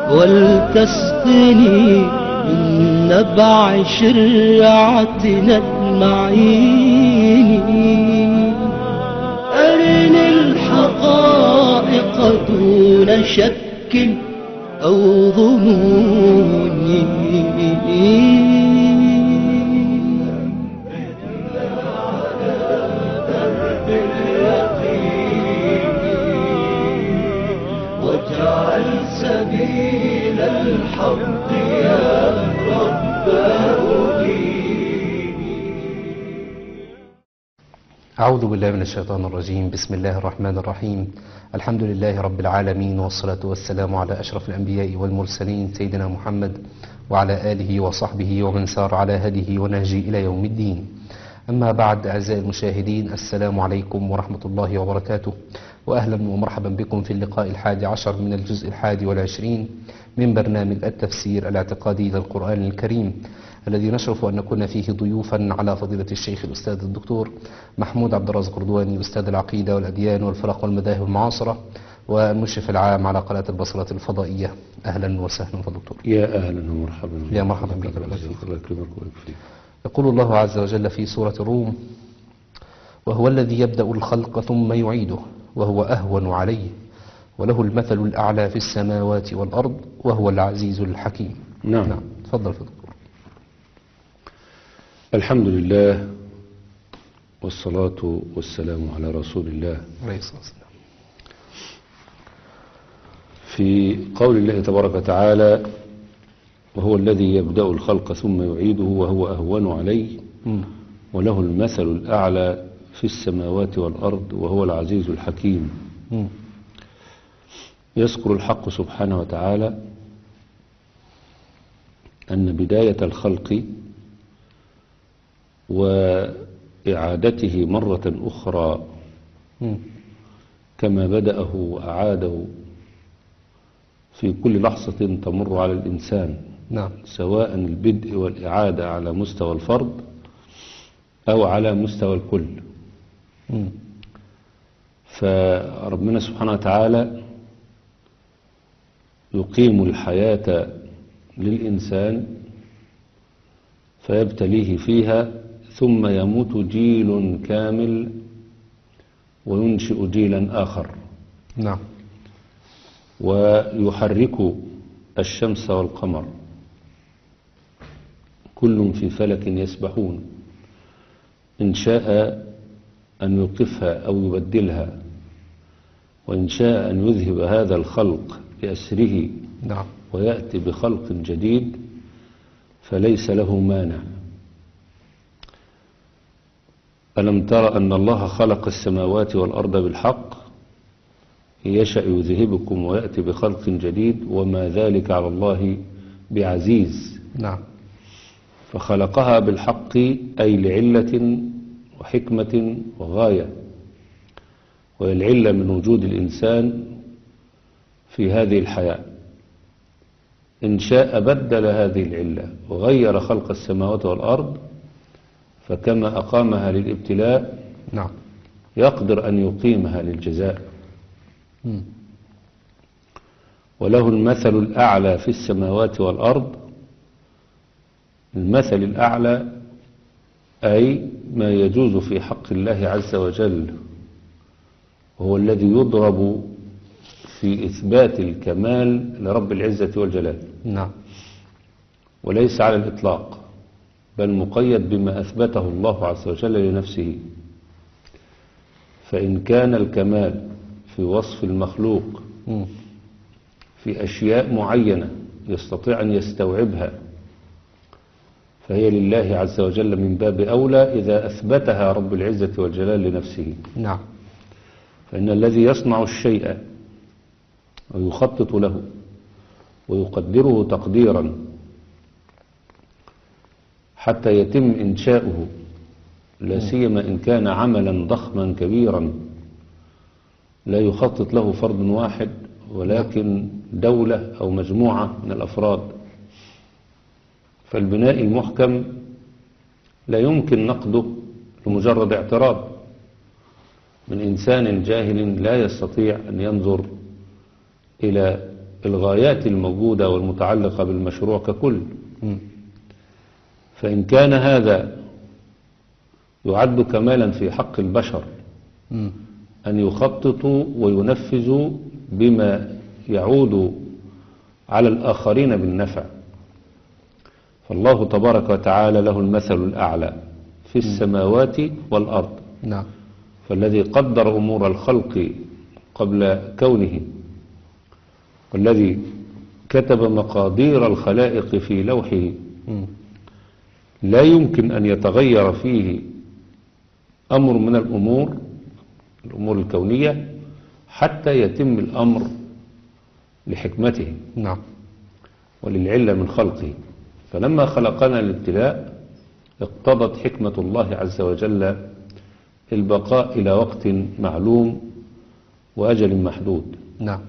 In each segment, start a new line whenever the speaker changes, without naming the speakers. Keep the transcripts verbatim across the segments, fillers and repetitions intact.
ولتسقني من نبع شرعتنا المعين. أرني الحقائق دون شك أو ظنون. واجعل سبيل الحق يا رب
أعوذ بالله من الشيطان الرجيم. بسم الله الرحمن الرحيم. الحمد لله رب العالمين، والصلاة والسلام على أشرف الأنبياء والمرسلين سيدنا محمد وعلى آله وصحبه ومن سار على هديه ونهجه إلى يوم الدين. أما بعد، أعزائي المشاهدين، السلام عليكم ورحمة الله وبركاته، وأهلا ومرحبا بكم في اللقاء الحادي عشر من الجزء الحادي والعشرين من برنامج التفسير الاعتقادي للقرآن الكريم، الذي نشرف أن نكون فيه ضيوفا على فضيلة الشيخ الأستاذ الدكتور محمود عبد الرازق قردواني، أستاذ العقيدة والأديان والفرق والمذاهب المعاصرة، والمشرف العام على قناة البصرة الفضائية. أهلا وسهلا دكتور.
يا أهلا ومرحبا.
يا مرحبا بك.
الله يكرمك ويبارك فيك.
يقول الله عز وجل في سورة الروم: وهو الذي يبدأ الخلق ثم يعيده وهو أهون عليه وله المثل الأعلى في السماوات والأرض وهو العزيز الحكيم.
نعم,
نعم. تفضل دكتور.
الحمد لله والصلاة والسلام على رسول الله
عليه الصلاة والسلام.
في قول الله تبارك وتعالى: وهو الذي يبدأ الخلق ثم يعيده وهو أهون عليه
م.
وله المثل الأعلى في السماوات والأرض وهو العزيز الحكيم.
م.
يذكر الحق سبحانه وتعالى أن بداية الخلق وإعادته مرة أخرى
م.
كما بدأه وأعاده في كل لحظة تمر على الإنسان،
نعم،
سواء البدء والإعادة على مستوى الفرد أو على مستوى الكل.
م.
فربنا سبحانه وتعالى يقيم الحياة للإنسان فيبتليه فيها، ثم يموت جيل كامل وينشئ جيلا آخر.
نعم.
ويحرك الشمس والقمر كل في فلك يسبحون، إن شاء أن يوقفها أو يبدلها، وإن شاء أن يذهب هذا الخلق بأسره
نعم.
ويأتي بخلق جديد فليس له مانع. ألم تر أن الله خلق السماوات والأرض بالحق، يشأ يذهبكم ويأتي بخلق جديد وما ذلك على الله بعزيز.
نعم.
فخلقها بالحق أي لعلة وحكمة وغاية، وهي العلة من وجود الإنسان في هذه الحياة. إن شاء بدل هذه العلة وغير خلق السماوات والأرض، فكما أقامها للابتلاء
نعم
يقدر أن يقيمها للجزاء.
م.
وله المثل الأعلى في السماوات والأرض. المثل الأعلى أي ما يجوز في حق الله عز وجل، وهو الذي يضرب في إثبات الكمال لرب العزة والجلال.
نعم.
وليس على الإطلاق، بل مقيد بما أثبته الله عز وجل لنفسه. فإن كان الكمال في وصف المخلوق
م.
في أشياء معينة يستطيع أن يستوعبها، فهي لله عز وجل من باب أولى إذا أثبتها رب العزة والجلال لنفسه.
نعم.
فإن الذي يصنع الشيء ويخطط له ويقدره تقديرا حتى يتم إنشاؤه، لا سيما إن كان عملا ضخما كبيرا لا يخطط له فرد واحد ولكن دولة أو مجموعة من الأفراد. فالبناء المحكم لا يمكن نقده لمجرد اعتراض من إنسان جاهل لا يستطيع أن ينظر إلى الغايات الموجودة والمتعلقة بالمشروع ككل.
مم.
فإن كان هذا يعد كمالا في حق البشر
مم.
أن يخططوا وينفذوا بما يعود على الآخرين بالنفع، فالله تبارك وتعالى له المثل الأعلى في السماوات والأرض.
نعم.
فالذي قدر أمور الخلق قبل كونه، والذي كتب مقادير الخلائق في لوحه،
مم.
لا يمكن أن يتغير فيه أمر من الأمور الأمور الكونية حتى يتم الأمر لحكمته
نعم.
وللعلة من خلقه. فلما خلقنا الابتلاء اقتضت حكمة الله عز وجل البقاء إلى وقت معلوم وأجل محدود.
نعم.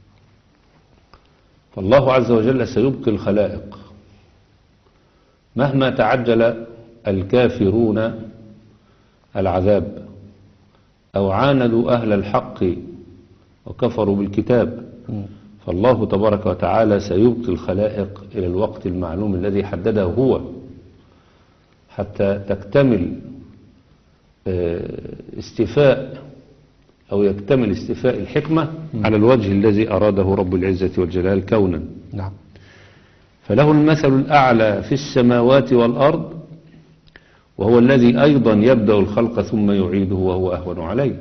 فالله عز وجل سيبقي الخلائق مهما تعجل الكافرون العذاب أو عاندوا أهل الحق وكفروا بالكتاب،
مم.
فالله تبارك وتعالى سيبقي الخلائق إلى الوقت المعلوم الذي حدده هو، حتى تكتمل استيفاء أو يكتمل استيفاء الحكمة على الوجه الذي أراده رب العزة والجلال كونا.
نعم.
فله المثل الأعلى في السماوات والأرض، وهو الذي أيضا يبدأ الخلق ثم يعيده وهو أهون عليه.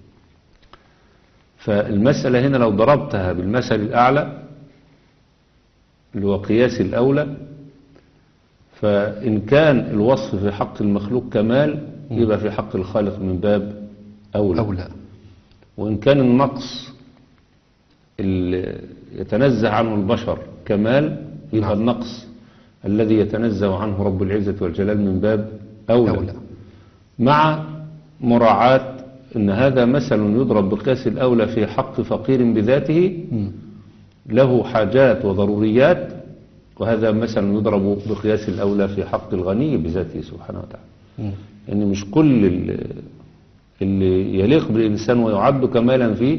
فالمسألة هنا لو ضربتها بالمثل الأعلى اللي هو قياس الأولى، فإن كان الوصف في حق المخلوق كمال يبقى في حق الخالق من باب أولى,
أولى.
وإن كان النقص اللي يتنزه عنه البشر كمال يبقى
نعم.
النقص الذي يتنزه عنه رب العزة والجلال من باب أولى,
أولى.
مع مراعاة أن هذا مثل يضرب بقياس الأولى في حق فقير بذاته
مم.
له حاجات وضروريات، وهذا مثل يضرب بقياس الأولى في حق الغني بذاته سبحانه وتعالى.
مم.
يعني مش كل اللي يليق بالإنسان ويعد كمالا فيه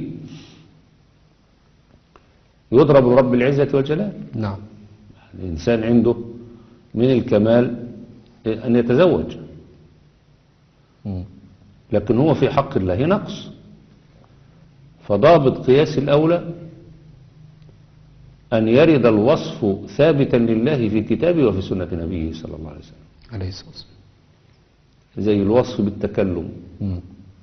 يضرب رب العزة والجلال.
نعم.
الإنسان عنده من الكمال أن يتزوج،
مم.
لكن هو في حق الله نقص. فضابط قياس الأولى أن يرد الوصف ثابتا لله في كتابه وفي سنة نبيه صلى الله عليه وسلم،
عليه الصلاة والسلام.
زي الوصف بالتكلم
مم.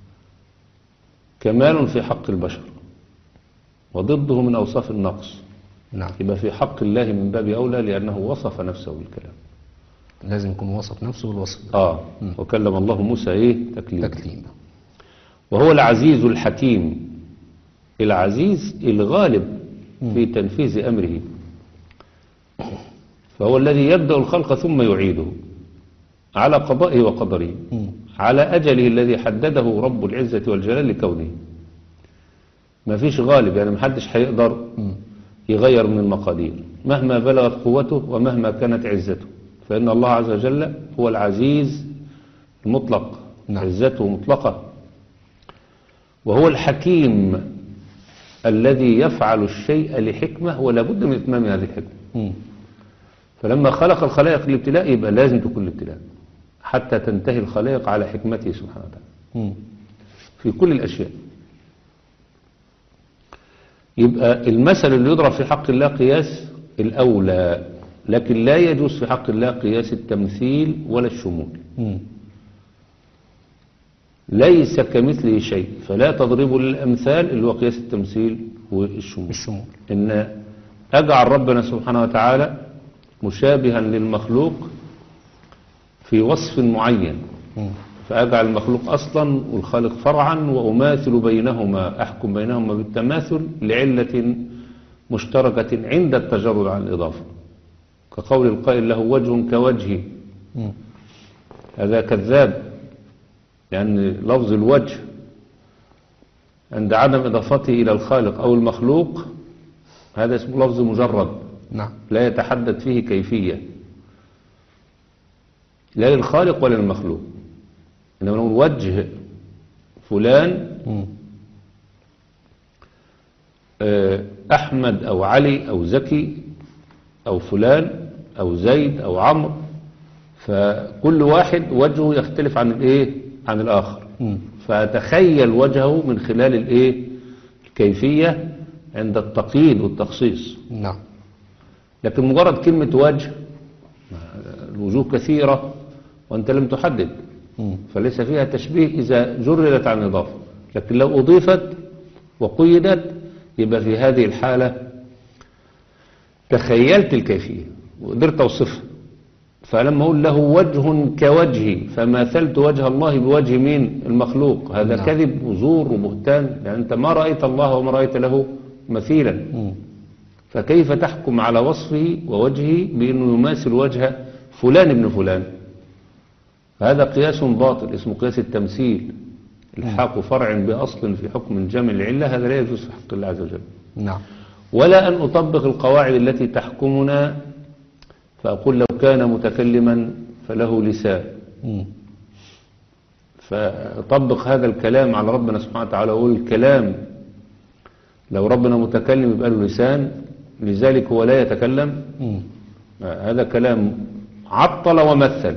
كمال في حق البشر وضده من أوصاف النقص،
نعم.
يبقى في حق الله من باب أولى لأنه وصف نفسه بالكلام.
لازم يكون وصف نفسه بالوصف ده.
آه
مم.
وكلم الله موسى إيه تكليما.
تكليم.
وهو العزيز الحكيم، العزيز الغالب في تنفيذ أمره، فهو الذي يبدأ الخلق ثم يعيده على قضائه وقدره،
مم.
على أجله الذي حدده رب العزة والجلال لكونه. ما فيش غالب، يعني محدش هيقدر
مم.
يغير من المقادير مهما بلغت قوته ومهما كانت عزته، فإن الله عز وجل هو العزيز المطلق.
نعم.
عزته مطلقة. وهو الحكيم الذي يفعل الشيء لحكمة ولا بد من إتمام هذه الحكمة.
مم.
فلما خلق الخلائق الابتلاء يبقى لازم تكون الابتلاء حتى تنتهي الخلائق على حكمته سبحانه وتعالى
مم.
في كل الأشياء. يبقى المثل اللي يضرب في حق الله قياس الأولى، لكن لا يجوز في حق الله قياس التمثيل ولا الشمول.
مم.
ليس كمثله شيء، فلا تضربوا للأمثال اللي هو قياس التمثيل والشمول.
الشمول.
إن أجعل ربنا سبحانه وتعالى مشابها للمخلوق في وصف معين،
مم.
فأجعل المخلوق أصلا والخالق فرعا وأماثل بينهما، أحكم بينهما بالتماثل لعلة مشتركة عند التجرد عن الإضافة، كقول القائل له وجه كوجهي،
مم.
هذا كذاب، لأن يعني لفظ الوجه عند عدم إضافته إلى الخالق أو المخلوق هذا اسمه لفظ مجرد،
نعم.
لا يتحدد فيه كيفية لا للخالق ولا للمخلوق. إنما نقول وجه فلان
مم.
آه، أحمد أو علي أو زكي أو فلان أو زيد أو عمرو، فكل واحد وجهه يختلف عن الإيه عن الآخر.
مم.
فأتخيل وجهه من خلال الإيه الكيفية عند التقييد والتخصيص.
نعم.
لكن مجرد كلمة وجه، الوجوه كثيرة وأنت لم تحدد،
مم.
فليس فيها تشبيه إذا جردت عن إضافة. لكن لو أضيفت وقيدت يبقى في هذه الحالة تخيلت الكيفية وقدرت أوصفها. فلما أقول له وجه كوجهي فماثلت وجه الله بوجه مين؟ المخلوق. هذا
نعم.
كذب وزور وبهتان، يعني أنت ما رأيت الله وما رأيت له مثيلا.
مم.
فكيف تحكم على وصفه ووجهه بأنه يماثل وجه فلان ابن فلان؟ هذا قياس باطل اسمه قياس التمثيل، الحاق فرع بأصل في حكم الجمع العلة، هذا لا يجوز في حق الله عز وجل.
نعم.
ولا أن أطبق القواعد التي تحكمنا فأقول لو كان متكلما فله لسان،
مم.
فأطبق هذا الكلام على ربنا سبحانه وتعالى وأقول الكلام لو ربنا متكلم يبقى له لسان لذلك هو لا يتكلم.
مم.
هذا كلام عطل ومثل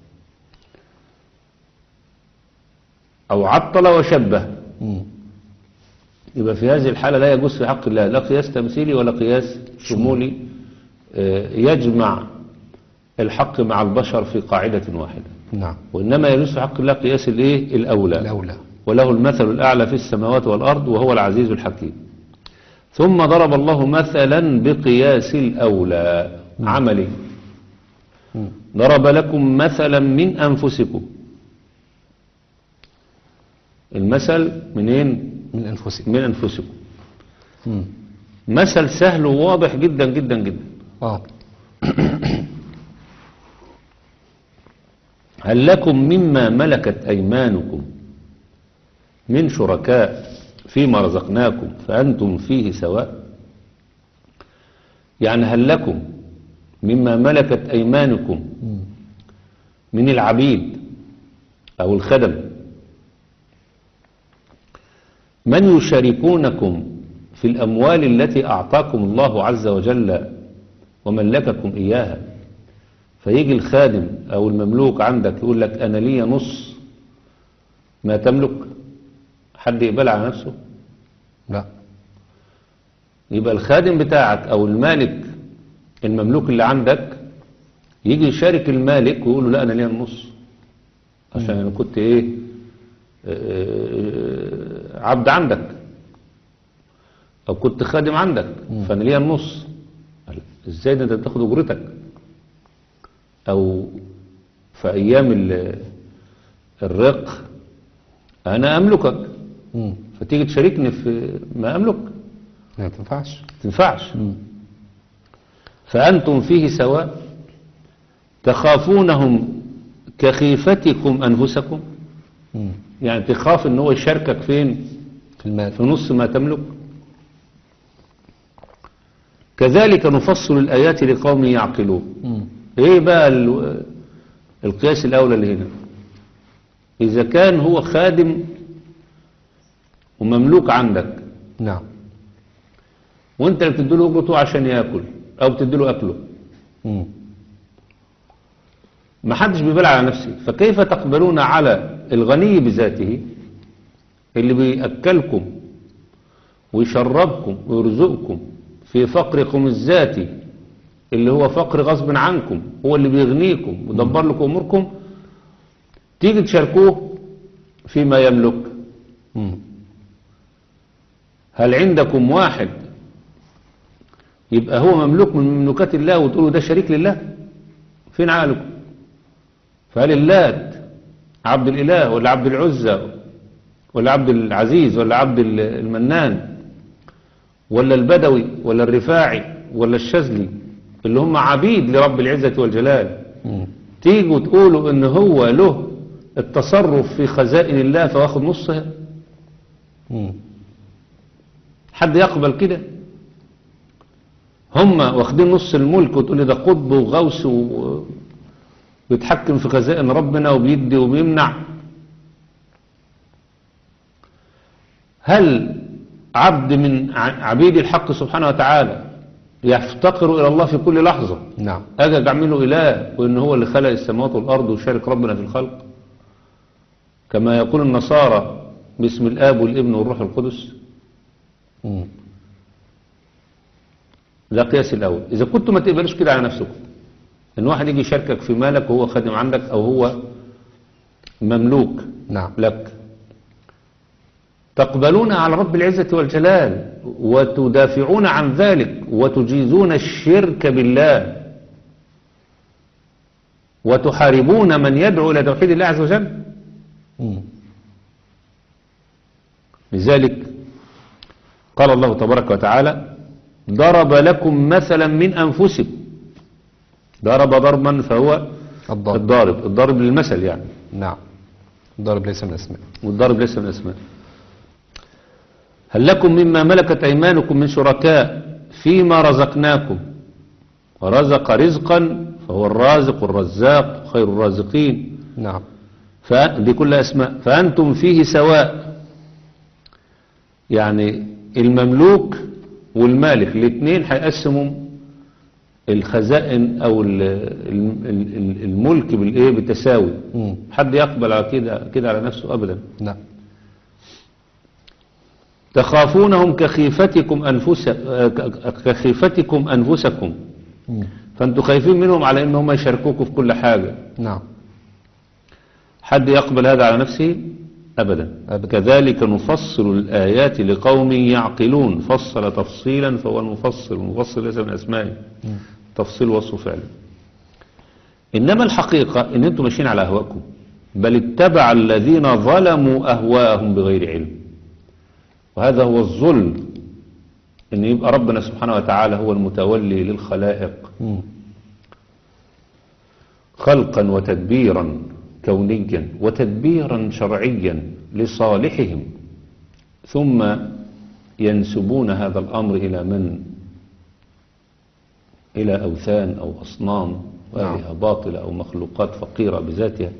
أو عطل وشبه،
مم.
يبقى في هذه الحالة لا يجوز في حق الله لا قياس تمثيلي ولا قياس شمولي آه، يجمع الحق مع البشر في قاعدة واحدة.
نعم.
وإنما يجوز في حق الله قياس الإيه الأولى،
الأولى.
وله المثل الأعلى في السماوات والأرض وهو العزيز الحكيم. ثم ضرب الله مثلا بقياس الأولى عملي،
مم.
ضرب لكم مثلا من أنفسكم. المثل منين؟
من أنفسهم.
من أنفسكم.
مم.
مثل سهل وواضح جدا جدا جدا.
آه.
هل لكم مما ملكت أيمانكم من شركاء فيما رزقناكم فأنتم فيه سواء؟ يعني هل لكم مما ملكت أيمانكم
مم.
من العبيد أو الخدم من يشاركونكم في الأموال التي أعطاكم الله عز وجل وملككم إياها؟ فيجي الخادم أو المملوك عندك يقول لك أنا لي نص ما تملك، حد يقبل على نفسه؟
لا.
يبقى الخادم بتاعك أو المالك المملوك اللي عندك يجي يشارك المالك ويقول له لا أنا لي النص عشان أنا كنت إيه آه، عبد عندك أو كنت خادم عندك فأنا لي النص. إزاي ده أنت تاخد أجرتك؟ أو في أيام ال- الرق أنا أملكك
مم.
فتيجي تشاركني في ما أملك،
ما تنفعش.
تنفعش.
مم.
فأنتم فيه سواء تخافونهم كخيفتكم أنفسكم،
مم.
يعني تخاف ان هو يشاركك فين؟
في المال.
في نص ما تملك. كذلك نفصل الآيات لقوم يعقلون.
مم.
ايه بقى ال- القياس الأولى اللي هنا؟ إذا كان هو خادم ومملوك عندك
نعم.
وانت اللي بتديله اجرته عشان ياكل او بتديله اكله،
مم.
ما حدش بيبالع على نفسه، فكيف تقبلون على الغني بذاته اللي بيأكلكم ويشربكم ويرزقكم في فقركم الذاتي اللي هو فقر غصب عنكم، هو اللي بيغنيكم ويدبر لكم اموركم، تيجي تشاركوه فيما يملك؟
مم.
هل عندكم واحد يبقى هو مملوك من مملوكات الله وتقولوا ده شريك لله؟ فين عقلكم؟ فهل اللات عبد الإله ولا عبد العزى ولا عبد العزيز ولا عبد المنان ولا البدوي ولا الرفاعي ولا الشاذلي اللي هم عبيد لرب العزة والجلال،
مم.
تيجوا تقولوا ان هو له التصرف في خزائن الله فواخد نصها؟
مم.
حد يقبل كده؟ هم واخدين نص الملك وتقول لي ده قطب وغوث و- ويتحكم في خزائن ربنا وبيدي وبيمنع. هل عبد من ع- عبيد الحق سبحانه وتعالى يفتقر إلى الله في كل لحظة،
نعم.
أجي أعمله إله وإن هو اللي خلق السماوات والأرض وشارك ربنا في الخلق كما يقول النصارى باسم الآب والابن والروح القدس؟
مم.
ده قياس الأول. إذا كنتم ما تقبلوش كده على نفسكم إن واحد يجي يشاركك في مالك وهو خادم عندك أو هو مملوك
نعم.
لك، تقبلون على رب العزة والجلال وتدافعون عن ذلك وتجيزون الشرك بالله وتحاربون من يدعو إلى توحيد الله عز وجل.
مم.
لذلك قال الله تبارك وتعالى ضرب لكم مثلا من أنفسكم. ضرب ضربا فهو
الضرب.
الضارب، الضارب للمثل يعني،
نعم. الضرب ليس من الأسماء.
والضرب ليس من الأسماء. هل لكم مما ملكت أيمانكم من شركاء فيما رزقناكم؟ ورزق رزقا فهو الرازق والرزاق خير الرازقين.
نعم.
فدي كلها أسماء. فأنتم فيه سواء، يعني المملوك والمالك الاثنين هيقسموا الخزائن أو ال- ال- ال- الملك بالإيه بالتساوي.
مم.
حد يقبل على كده كده على نفسه أبدا.
نعم.
تخافونهم كخيفتكم أنفس كخيفتكم أنفسكم،
مم.
فأنتوا خايفين منهم على إنهم يشاركوكم في كل حاجة.
نعم.
حد يقبل هذا على نفسه؟ أبدا.
أبدا.
كذلك نفصل الآيات لقوم يعقلون. فصل تفصيلا فهو المفصل، المفصل ليس من أسمائه،
مم.
تفصيل وصف فعل. إنما الحقيقة إن أنتم ماشيين على أهواءكم، بل اتبع الذين ظلموا أهواءهم بغير علم. وهذا هو الظلم، إن يبقى ربنا سبحانه وتعالى هو المتولي للخلائق
مم.
خلقا وتدبيرا كونيا وتدبيرا شرعيا لصالحهم، ثم ينسبون هذا الأمر إلى من؟ إلى أوثان أو أصنام وآلهة باطلة أو مخلوقات فقيرة بذاتها.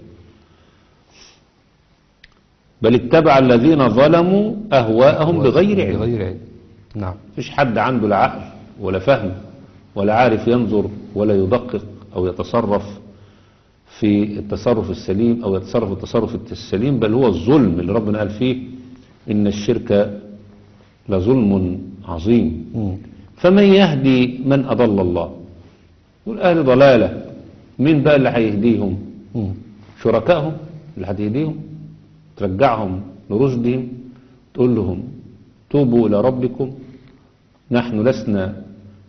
بل اتبع الذين ظلموا أهواءهم بغير علم.
بغير علم. نعم.
مفيش حد عنده لا عقل ولا فهم ولا عارف ينظر ولا يدقق أو يتصرف في التصرف السليم أو يتصرف التصرف السليم، بل هو الظلم اللي ربنا قال فيه إن الشرك لظلم عظيم.
مم.
فمن يهدي من أضل الله؟ يقول أهل ضلالة، مين بقى اللي هيهديهم؟
مم.
شركائهم اللي هتهديهم، ترجعهم لرشدهم، تقول لهم توبوا إلى ربكم، نحن لسنا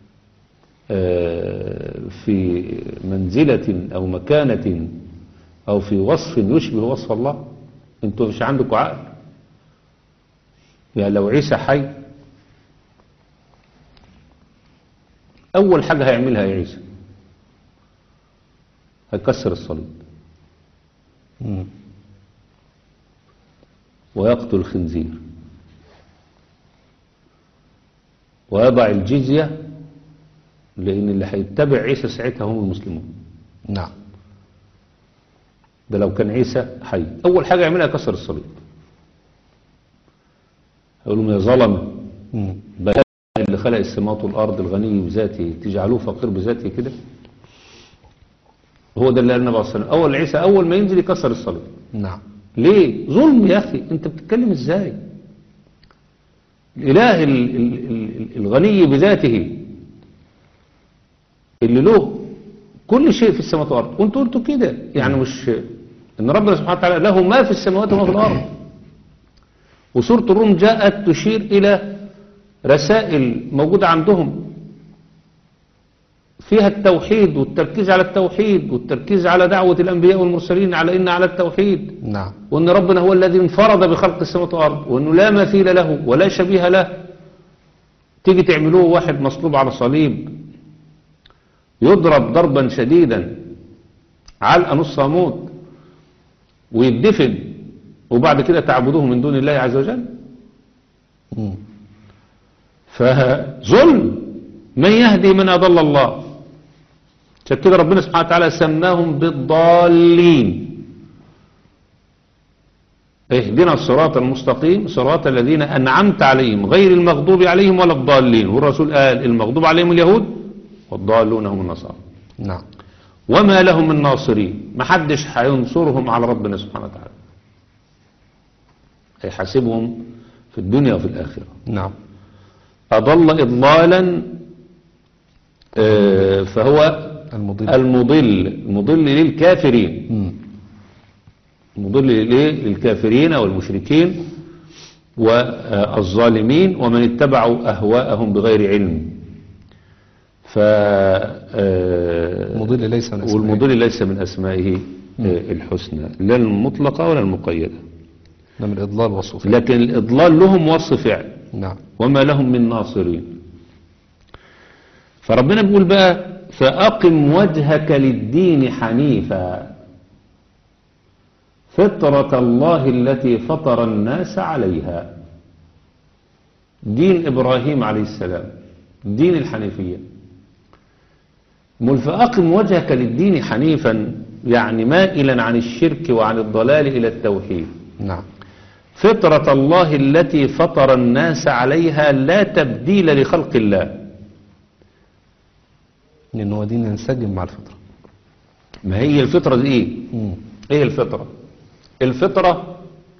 في منزلة أو مكانة أو في وصف يشبه وصف الله. انتوا مش عندكم عقل؟ يعني لو عيسى حي أول حاجة هيعملها يا عيسى هيكسر الصليب
مم.
ويقتل الخنزير ويضع الجزية، لأن اللي هيتبع عيسى ساعتها هم المسلمون.
نعم.
ده لو كان عيسى حي أول حاجة يعملها يكسر الصليب. يقول لهم يا ظلمة،
مم.
بل اللي خلق السماوات والأرض الغني بذاته تجعلوه فقير بذاته كده؟ هو ده اللي قال النبي صلى الله عليه وسلم أول عيسى أول ما ينزل يكسر الصليب.
نعم.
ليه؟ ظلم يا أخي، أنت بتتكلم إزاي؟ الإله ال- ال- ال- الغني بذاته اللي له كل شيء في السماوات والأرض، وانتوا قلتوا كده، يعني مش ان ربنا سبحانه وتعالى له ما في السماوات وما في الأرض. وسورة الروم جاءت تشير إلى رسائل موجودة عندهم فيها التوحيد والتركيز على التوحيد والتركيز على دعوة الأنبياء والمرسلين على إن على التوحيد،
نعم.
وأن ربنا هو الذي انفرد بخلق السماوات والأرض وأنه لا مثيل له ولا شبيه له. تيجي تعملوه واحد مصلوب على صليب يضرب ضربا شديدا علقة نص موت ويدفن، وبعد كده تعبدوه من دون الله عز وجل.
مم.
فظلم. من يهدي من أضل الله؟ عشان كده ربنا سبحانه وتعالى سماهم بالضالين. اهدنا الصراط المستقيم صراط الذين أنعمت عليهم غير المغضوب عليهم ولا الضالين. والرسول قال المغضوب عليهم اليهود والضالون هم النصارى.
نعم.
وما لهم من ناصرين، ما حدش هينصرهم على ربنا سبحانه وتعالى، هيحاسبهم في الدنيا وفي الآخرة.
نعم.
أضل إضلالا آه، فهو
المضل.
المضل المضل للكافرين،
مم.
مضل للكافرين والمشركين والظالمين ومن اتبعوا أهواءهم بغير علم. ف
المضل ليس من أسمائه.
والمضل ليس من أسمائه الحسنى، لا المطلقة ولا المقيدة.
من الإضلال وصف.
لكن الإضلال لهم وصف فعل.
نعم.
وما لهم من ناصرين. فربنا بيقول بقى فأقم وجهك للدين حنيفا فطرة الله التي فطر الناس عليها، دين إبراهيم عليه السلام، دين الحنيفية. مل فأقم وجهك للدين حنيفا يعني مائلا عن الشرك وعن الضلال إلى التوحيد.
نعم.
فطرة الله التي فطر الناس عليها لا تبديل لخلق الله،
لأنه هو دين ينسجم مع الفطرة.
ما هي الفطرة دي ايه؟
مم.
ايه الفطرة؟ الفطرة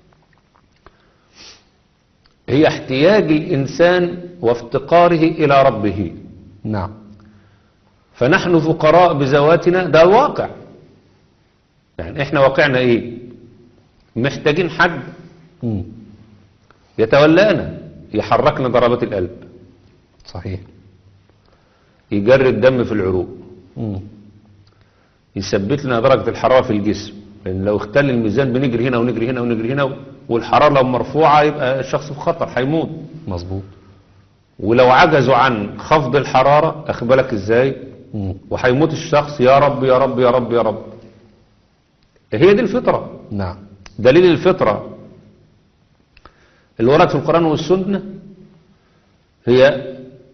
هي احتياج الإنسان وافتقاره إلى ربه.
نعم.
فنحن فقراء بذواتنا، ده الواقع. يعني احنا واقعنا ايه؟ محتاجين حد
مم.
يتولانا، يحركنا ضربات القلب،
صحيح.
يجري الدم في العروق،
مم.
يثبت لنا درجة الحرارة في الجسم، لأن لو اختل الميزان بنجري هنا ونجري هنا ونجري هنا، والحرارة لو مرفوعة يبقى الشخص في خطر، هيموت.
مظبوط.
ولو عجزوا عن خفض الحرارة أخبالك ازاي؟
مم.
وهيموت الشخص، يا رب يا رب يا رب يا رب. هي دي الفطرة.
نعم.
دليل الفطرة اللي ورد في القرآن والسنة هي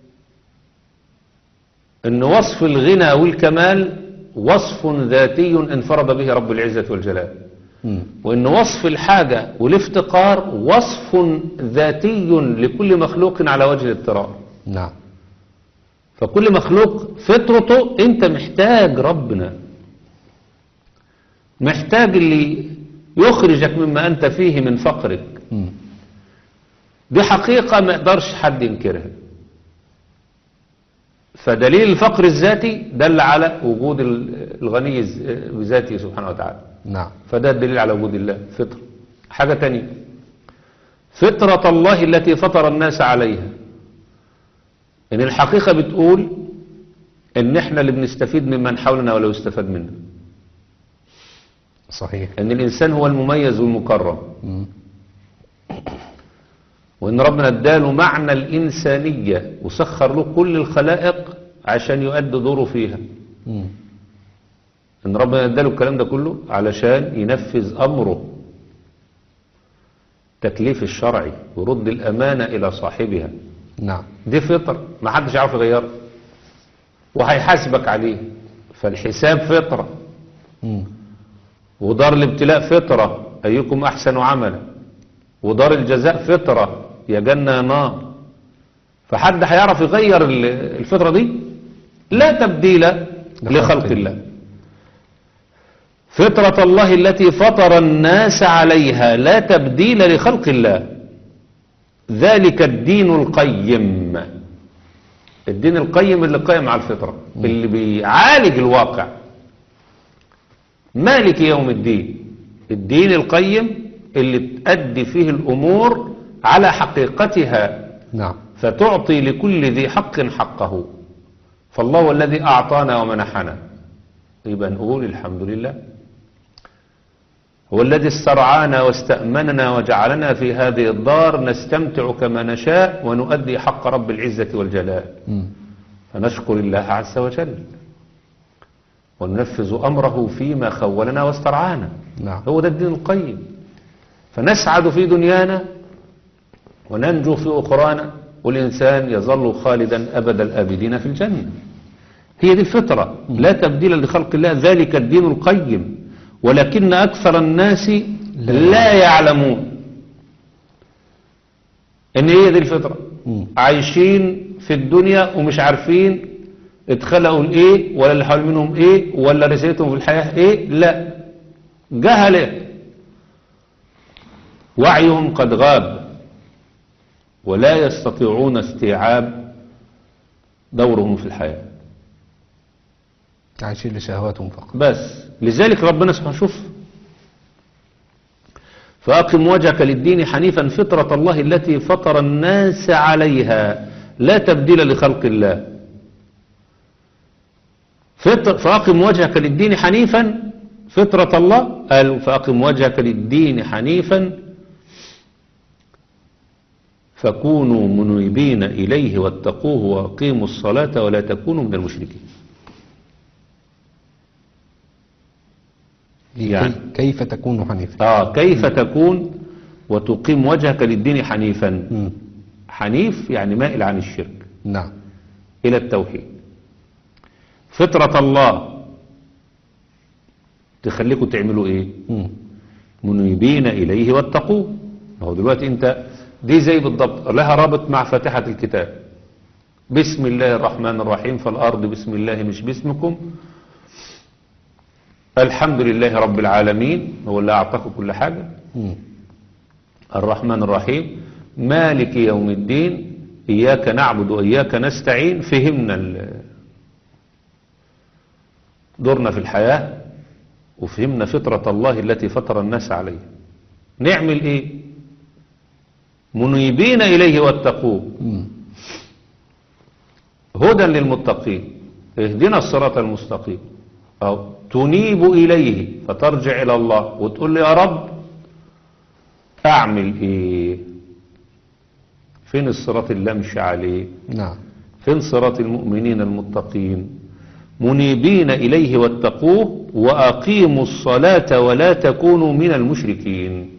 أن وصف الغنى والكمال وصف ذاتي انفرد به رب العزة والجلال،
مم.
وأن وصف الحاجة والافتقار وصف ذاتي لكل مخلوق على وجه الاضطرار.
نعم.
فكل مخلوق فطرته أنت محتاج ربنا، محتاج اللي يخرجك مما أنت فيه من فقرك.
مم.
دي حقيقة ما يقدرش حد ينكرها. فدليل الفقر الذاتي دل على وجود الغني بذاته سبحانه وتعالى.
نعم.
فده الدليل على وجود الله فطر. حاجة تانية، فطرة الله التي فطر الناس عليها، ان الحقيقة بتقول ان احنا اللي بنستفيد ممن حولنا ولا يستفاد منا،
صحيح.
ان الانسان هو المميز والمكرم،
مم.
وان ربنا اداله معنى الانسانية وسخر له كل الخلائق عشان يؤدي دوره فيها. مم. ان ربنا اداله الكلام ده كله علشان ينفذ امره، تكليف الشرعي ورد الامانة الى صاحبها.
نعم.
دي فطر ما حدش يعرف يغيرها، وهيحاسبك عليه. فالحساب فطرة،
مم.
ودار الابتلاء فطرة، أيكم أحسن عملا، ودار الجزاء فطرة، يا جنة يا نار. فحد هيعرف يغير الفطرة دي؟ لا تبديل لخلق الله. فطرة الله التي فطر الناس عليها لا تبديل لخلق الله، ذلك الدين القيم. الدين القيم اللي قائم على الفطرة، اللي بيعالج الواقع، مالك يوم الدين. الدين القيم اللي تؤدي فيه الأمور على حقيقتها،
نعم.
فتعطي لكل ذي حق حقه. فالله هو الذي أعطانا ومنحنا، يبقى نقول الحمد لله. هو الذي استرعانا واستأمننا وجعلنا في هذه الدار نستمتع كما نشاء ونؤدي حق رب العزة والجلال.
مم.
فنشكر الله عز وجل وننفذ أمره فيما خولنا واسترعانا.
نعم.
هو ده الدين القيم. فنسعد في دنيانا وننجو في أخرانا، والإنسان يظل خالدا أبد الآبدين في الجنة. هي دي الفطرة، لا تبديل لخلق الله، ذلك الدين القيم، ولكن أكثر الناس
لا,
لا يعلمون ان هي دي الفطرة.
مم.
عايشين في الدنيا ومش عارفين اتخلقوا الايه ولا اللي حول منهم ايه ولا رسالتهم في الحياة ايه. لا، جهلة، وعيهم قد غاب ولا يستطيعون استيعاب دورهم في الحياة،
عايشين لشهواتهم فقط.
بس. لذلك ربنا سبحانه شوف، فأقم وجهك للدين حنيفا فطرة الله التي فطر الناس عليها لا تبديل لخلق الله. فطر فأقم وجهك للدين حنيفا فطرة الله، قال فأقم وجهك للدين حنيفا فكونوا منيبين إليه واتقوه وأقيموا الصلاة ولا تكونوا من المشركين.
يعني كيف تكون حنيفا؟
آه كيف م. تكون وتقيم وجهك للدين حنيفا.
م.
حنيف يعني مائل عن الشرك،
نعم،
إلى التوحيد. فطرة الله تخليكم تعملوا إيه؟
م.
منيبين إليه واتقوه. هو دلوقتي أنت دي زي بالضبط لها رابط مع فاتحة الكتاب، بسم الله الرحمن الرحيم، فالأرض بسم الله مش باسمكم، الحمد لله رب العالمين هو اللي أعطاكم كل حاجة،
م.
الرحمن الرحيم مالك يوم الدين إياك نعبد وإياك نستعين. فهمنا دورنا في الحياة وفهمنا فطرة الله التي فطر الناس عليها. نعمل إيه؟ منيبين إليه واتقوه
م.
هدى للمتقين. اهدنا الصراط المستقيم، أو تنيب إليه فترجع إلى الله وتقول لي يا رب أعمل إيه؟ فين الصراط اللي أمشي عليه؟
نعم،
فين صراط المؤمنين المتقين؟ منيبين إليه واتقوه وأقيموا الصلاة ولا تكونوا من المشركين.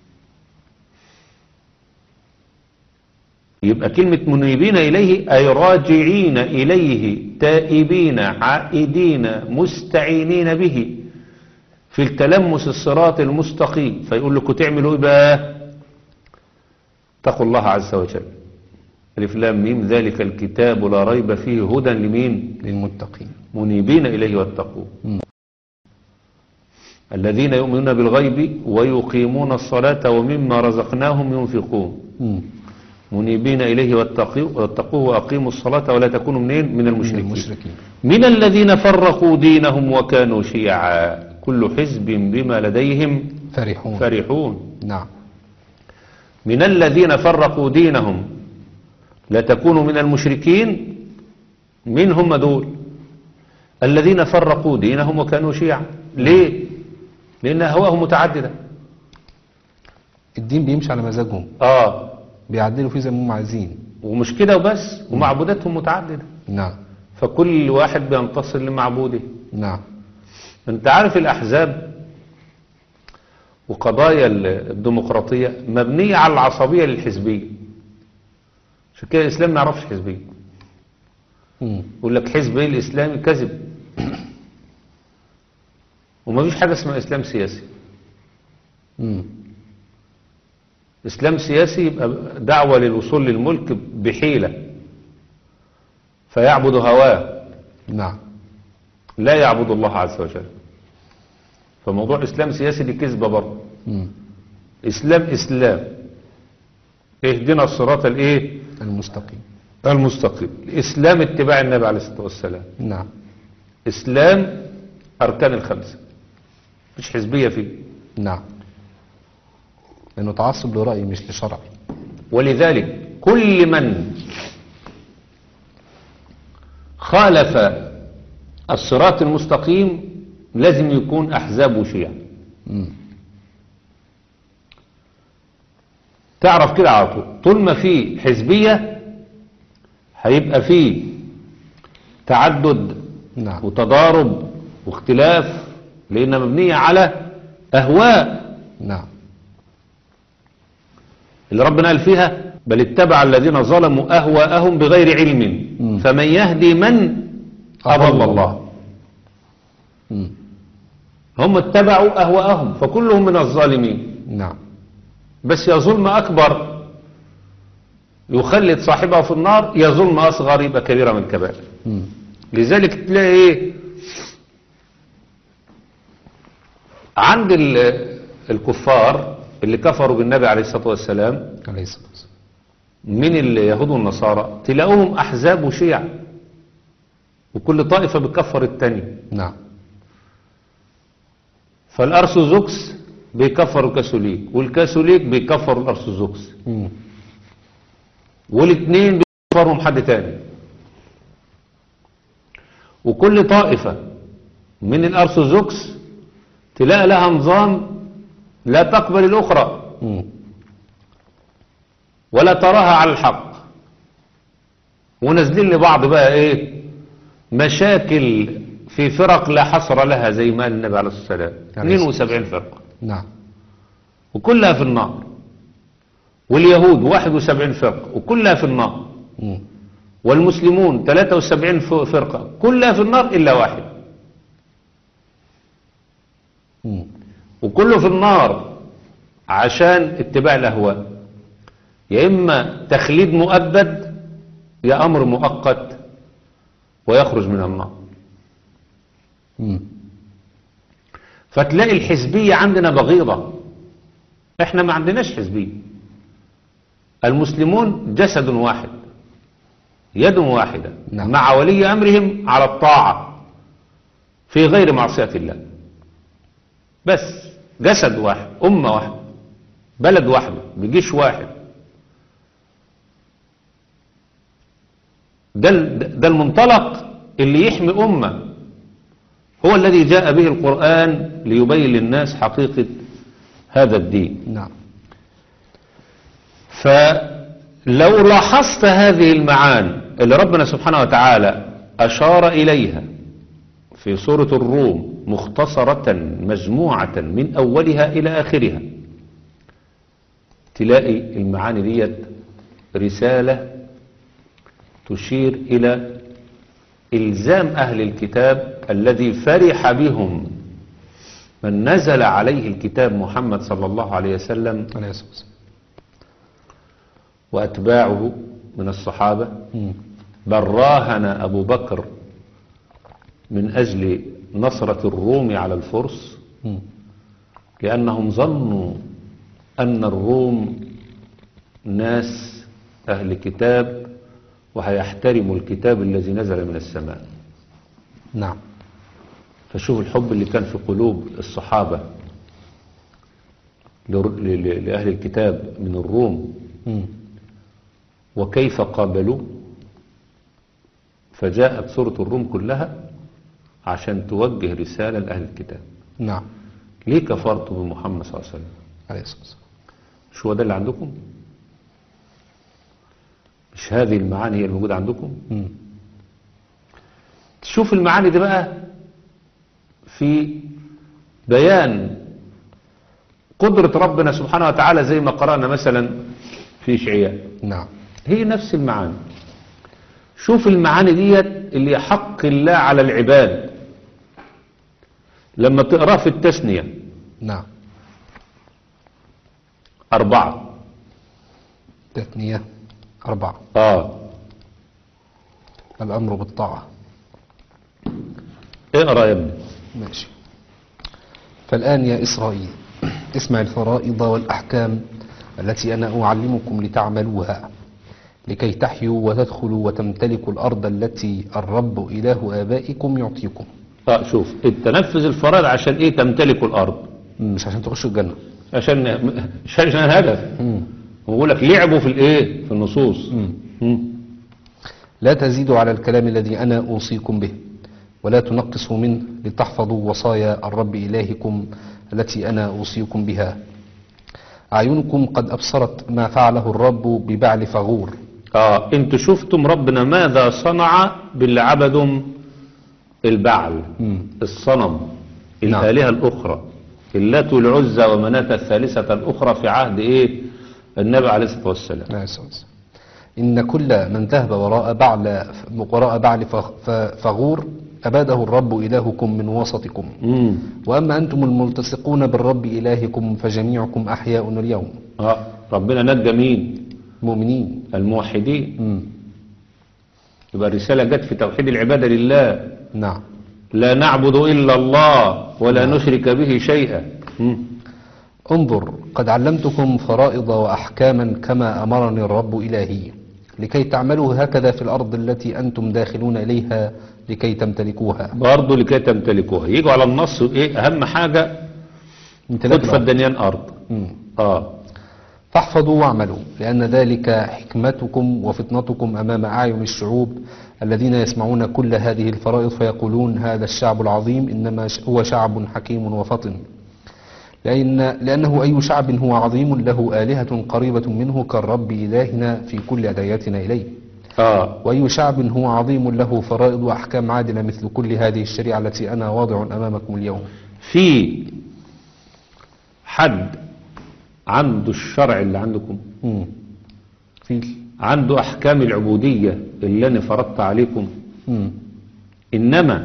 يبقى كلمة منيبين إليه أي راجعين إليه تائبين عائدين مستعينين به في التلمس الصراط المستقيم. فيقول لكم تعملوا إيه بقى؟ اتقوا الله عز وجل. ألف لام ميم ذلك الكتاب لا ريب فيه هدى لمين؟
للمتقين.
منيبين إليه واتقوه.
م.
الذين يؤمنون بالغيب ويقيمون الصلاة ومما رزقناهم ينفقون.
م.
منيبين إليه واتقوه وأقيموا الصلاة ولا تكونوا منين؟ من المشركين.
من المشركين.
من الذين فرقوا دينهم وكانوا شيعا كل حزب بما لديهم
فرحون.
فرحون.
نعم.
من الذين فرقوا دينهم لا تكونوا من المشركين. من هم دول؟ الذين فرقوا دينهم وكانوا شيعا. ليه؟ لأن أهواءهم متعددة.
الدين بيمشي على مزاجهم،
آه
بيعدلوا فيه زي ما هم عايزين.
ومش كده وبس، ومعبوداتهم متعددة.
نعم.
فكل واحد بينتصر لمعبوده.
نعم.
انت عارف الأحزاب وقضايا الديمقراطية مبنية على العصبية للحزبية. عشان كده الإسلام ما يعرفش حزبية.
م.
يقول لك حزب ايه الإسلامي؟ كذب. وما فيش حاجة اسمها إسلام سياسي.
م.
إسلام سياسي يبقى دعوة للوصول للملك بحيلة فيعبد هواه.
نعم.
لا يعبد الله عز وجل. فموضوع إسلام سياسي دي كذبة برضه.
م.
إسلام إسلام اهدنا الصراط الايه؟
المستقيم.
المستقيم. الإسلام اتباع النبي عليه الصلاة والسلام.
نعم.
إسلام أركان الخمسة، مش حزبية فيه.
نعم، لأنه تعصب لرأي مش لشرع.
ولذلك كل من خالف الصراط المستقيم لازم يكون أحزاب وشيعة.
م.
تعرف كده على طول. طول ما في حزبية هيبقى فيه تعدد.
نعم.
وتضارب واختلاف، لأنها مبنية على أهواء.
نعم.
اللي ربنا قال فيها بل اتبع الذين ظلموا أهواءهم بغير علم
م.
فمن يهدي من أضل الله.
م.
هم اتبعوا أهواءهم فكلهم من الظالمين.
نعم.
بس يا ظلم أكبر يخلد صاحبه في النار، يا ظلم أصغر يبقى كبيرة من الكبائر.
مم.
لذلك تلاقي ايه عند ال- الكفار اللي كفروا بالنبي عليه الصلاة والسلام
عليه الصلاة والسلام.
من اليهود والنصارى، تلاقوهم أحزاب وشيع، وكل طائفة بتكفر التانية.
نعم.
فالأرثوذكس بيكفروا الكاثوليك، والكاثوليك بيكفروا الأرثوذكس،
مم.
والاثنين بيكفرهم حد تاني. وكل طائفة من الأرثوذكس تلاقي لها نظام لا تقبل الأخرى
مم.
ولا تراها على الحق، ونازلين لبعض بقى ايه مشاكل في فرق لا حصر لها، زي ما قال النبي عليه الصلاة والسلام اثنين وسبعين فرقة
نعم.
وكلها في النار، واليهود واحد وسبعين فرقة وكلها في النار،
مم.
والمسلمون ثلاثة وسبعين فرقة كلها في النار إلا واحد،
مم.
وكله في النار عشان اتباع الأهواء، يا إما تخليد مؤبد يا أمر مؤقت ويخرج من النار.
مم.
فتلاقي الحزبية عندنا بغيضة، احنا ما عندناش حزبية. المسلمون جسد واحد يد واحدة،
نعم.
مع ولي أمرهم على الطاعة في غير معصية الله، بس جسد واحد، أمة واحدة، بلد واحدة، بجيش واحد. ده ده المنطلق اللي يحمي أمة، هو الذي جاء به القرآن ليبين للناس حقيقة هذا الدين.
نعم.
فلو لاحظت هذه المعاني اللي ربنا سبحانه وتعالى أشار إليها في سورة الروم مختصرة مجموعة من أولها إلى آخرها، تلاقي المعاني ديت رسالة تشير إلى إلزام أهل الكتاب الذي فرح بهم من نزل عليه الكتاب محمد صلى الله عليه وسلم
عليه الصلاة والسلام.
وأتباعه من الصحابة،
مم.
بل راهن أبو بكر من أجل نصرة الروم على الفرس،
مم.
لأنهم ظنوا أن الروم ناس أهل كتاب وهيحترموا الكتاب الذي نزل من السماء.
نعم.
فشوف الحب اللي كان في قلوب الصحابة لر- ل- ل- لأهل الكتاب من الروم،
مم.
وكيف قابلوه. فجاءت سورة الروم كلها عشان توجه رسالة لأهل الكتاب.
نعم.
ليه كفرتوا بمحمد صلى الله عليه وسلم؟
عليه الصلاة والسلام.
مش هو ده اللي عندكم؟ مش هذه المعاني هي الموجودة عندكم؟
مم.
تشوف المعاني دي بقى في بيان قدرة ربنا سبحانه وتعالى، زي ما قرأنا مثلا في إشعياء،
نعم.
هي نفس المعاني. شوف المعاني ديت اللي حق الله على العباد لما تقرأ في التثنية
نعم.
أربعة.
تثنية أربعة.
آه
الأمر بالطاعة.
اقرأ يا ابني.
ماشي. فالآن يا إسرائيل اسمع الفرائض والأحكام التي أنا أعلمكم لتعملوها، لكي تحيوا وتدخلوا وتمتلكوا الأرض التي الرب إله آبائكم يعطيكم.
آه شوف، تنفذ الفرائض عشان إيه؟ تمتلكوا الأرض،
مش عشان تخشوا الجنة.
عشان عشان الهدف.
مم.
ويقول لك لعبوا في الإيه؟ في النصوص.
مم.
مم.
لا تزيدوا على الكلام الذي أنا أوصيكم به، ولا تنقصوا منه، لتحفظوا وصايا الرب إلهكم التي أنا أوصيكم بها. أعينكم قد أبصرت ما فعله الرب ببعل فغور.
آه انتوا شفتم ربنا ماذا صنع باللي عبدوا البعل،
مم.
الصنم،
نعم.
الآلهة الأخرى، اللات والعزى ومناة الثالثة الأخرى، في عهد إيه؟ النبي عليه الصلاة والسلام.
عليه الصلاة والسلام. إن كل من ذهب وراء بعل وراء بعل فغ- ف- فغور أباده الرب إلهكم من وسطكم.
مم.
وأما أنتم الملتصقون بالرب إلهكم فجميعكم أحياء اليوم.
اه ربنا نجى مين؟
مؤمنين.
الموحدين.
مم.
يبقى الرسالة جت في توحيد العبادة لله،
نعم.
لا نعبد إلا الله ولا
نعم.
نشرك به شيئا. مم.
انظر قد علمتكم فرائض وأحكاما كما أمرني الرب إلهي لكي تعملوا هكذا في الأرض التي أنتم داخلون إليها لكي تمتلكوها.
برضه لكي تمتلكوها، يجوا على النص ايه اهم حاجة؟
امتلاك
خد
الأرض.
فدانيان ارض.
مم.
اه
فاحفظوا واعملوا لأن ذلك حكمتكم وفتنتكم أمام أعين الشعوب الذين يسمعون كل هذه الفرائض فيقولون هذا الشعب العظيم إنما هو شعب حكيم وفطن. لأن لأنه أي شعب هو عظيم له آلهة قريبة منه كالرب إلهنا في كل أدعيتنا إليه.
اه
وأي شعب هو عظيم له فرائض وأحكام عادلة مثل كل هذه الشريعة التي أنا واضع أمامكم اليوم.
في حد عنده الشرع اللي عندكم؟
مم. في
عنده احكام العبودية اللي انا فرضت عليكم؟
مم.
انما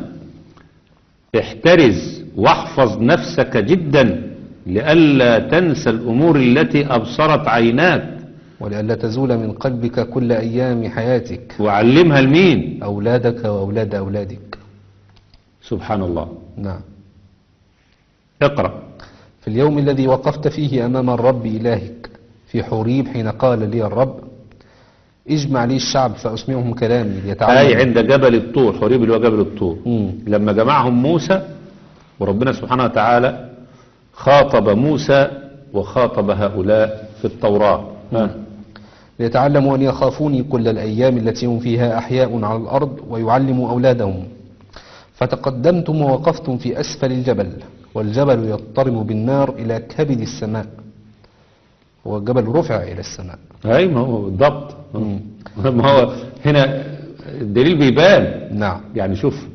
احترز واحفظ نفسك جدا لئلا تنسى الامور التي ابصرت عيناك،
ولئلا تزول من قلبك كل أيام حياتك
وعلمها لمين؟
أولادك وأولاد أولادك.
سبحان الله.
نعم.
اقرأ.
في اليوم الذي وقفت فيه أمام الرب إلهك في حوريب حين قال لي الرب اجمع لي الشعب فأسمعهم كلامي ليتعلموا.
أي عند جبل الطور، حوريب اللي هو جبل الطور.
مم.
لما جمعهم موسى وربنا سبحانه وتعالى خاطب موسى وخاطب هؤلاء في التوراة. ها.
ليتعلموا أن يخافوني كل الأيام التي هم فيها أحياء على الأرض ويعلموا أولادهم. فتقدمتم ووقفتم في أسفل الجبل والجبل يضطرب بالنار إلى كبد السماء. هو الجبل رفع إلى السماء.
أي ما هو بالضبط.
مم.
ما هو هنا الدليل بيبان.
نعم.
يعني شوف،